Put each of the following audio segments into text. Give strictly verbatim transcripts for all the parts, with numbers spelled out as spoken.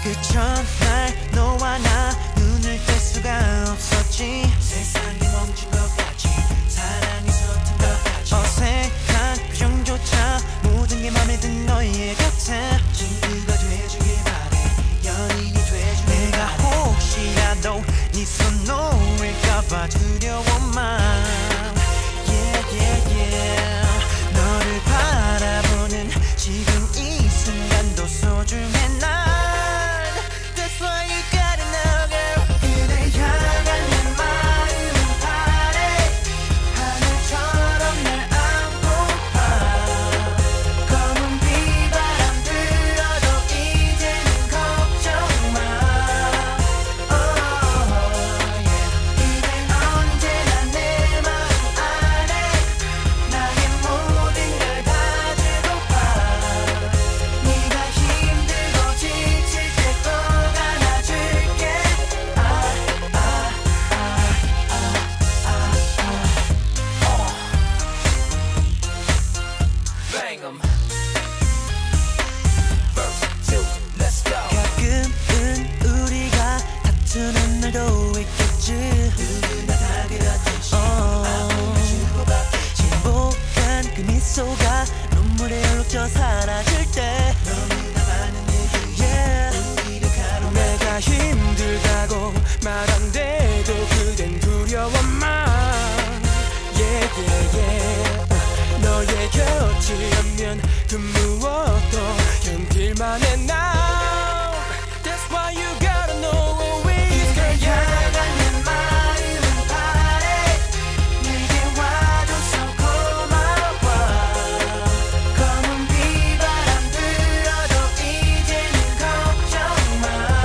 그 첫날 너와 나 눈을 뗄 수가 없었지. 세상이 멈춘 것 같이 사랑이 서툰 것 같이 어색한 표정조차 모든 게 맘에 든 너의 곁에 친구가 돼주길 바래. 연인이 돼주길 바래. 내가 혹시라도 네 손 놓을까봐 두려워만. Yeah yeah yeah. 너를 바라보는 지금 이 순간도 소중해 난. That's why you gotta know girl. 그대 향한 내 마음은 파래. 하늘처럼 날 안고파. 검은 비바람 불어도 이제는 걱정 마. Oh yeah. 그댄 언제나 내 마음 안에 나의 모든 걸 가지고파. 네가 힘들고 지칠 때 꼭 안아줄게. 아, 아, 아, 아, 아, 아. Bang 'em. Verse two, let's go. 가끔은 우리가 다투는 날도 있겠지. 누구나 다 그렇듯이 마음을 주고받겠지. 행복한 그 미소가 눈물에 얼룩져 사라질 때 너무나 많은 일들이 우리를 가로막고. 내가 힘들다고 말 안 돼도 그댄 두려워만. Yeah yeah yeah. 너의 곁이라면 그 무엇도 견딜만 해 now. That's why you gotta know who is. 그대 향한 내 마음은 파래. 내게 와줘서 고마워. 검은 비바람 불어도 이제는 걱정 마.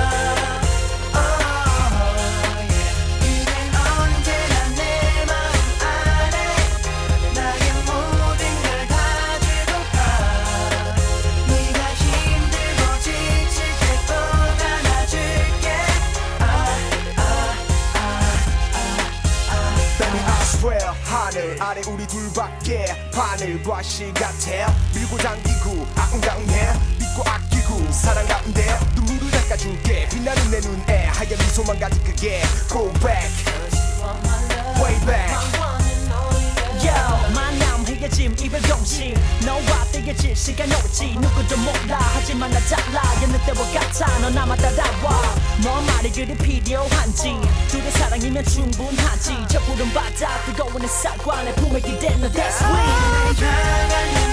Oh yeah. 그댄 언제나 내 마음 안에 나의 모든 걸 가지고파. 네가 힘들고 지칠 때 꼭 안아줄게. 아, 아, 아, 아. Baby I swear 하늘 아래 우리 둘밖에 바늘과 실 같아. 밀고 당기고 아웅다웅해. 믿고 아끼고 사랑 가운데 눈물을 닦아줄게. 빛나는 내 눈에 하얀 미소만 가득하게. Go back way back. Yo, 만남 헤어짐 이별 공식 너와 떼어질 시간 없지. 누구도 몰라 하지만 나 달라. 여느 때와 같아 너 나만 따라와. 너 말이 그리 필요한지 둘의 사랑이면 충분하지. 저 푸른 바다 뜨거운 햇살과 내 품에 기댄 너 That's sweet. 그대 향한 내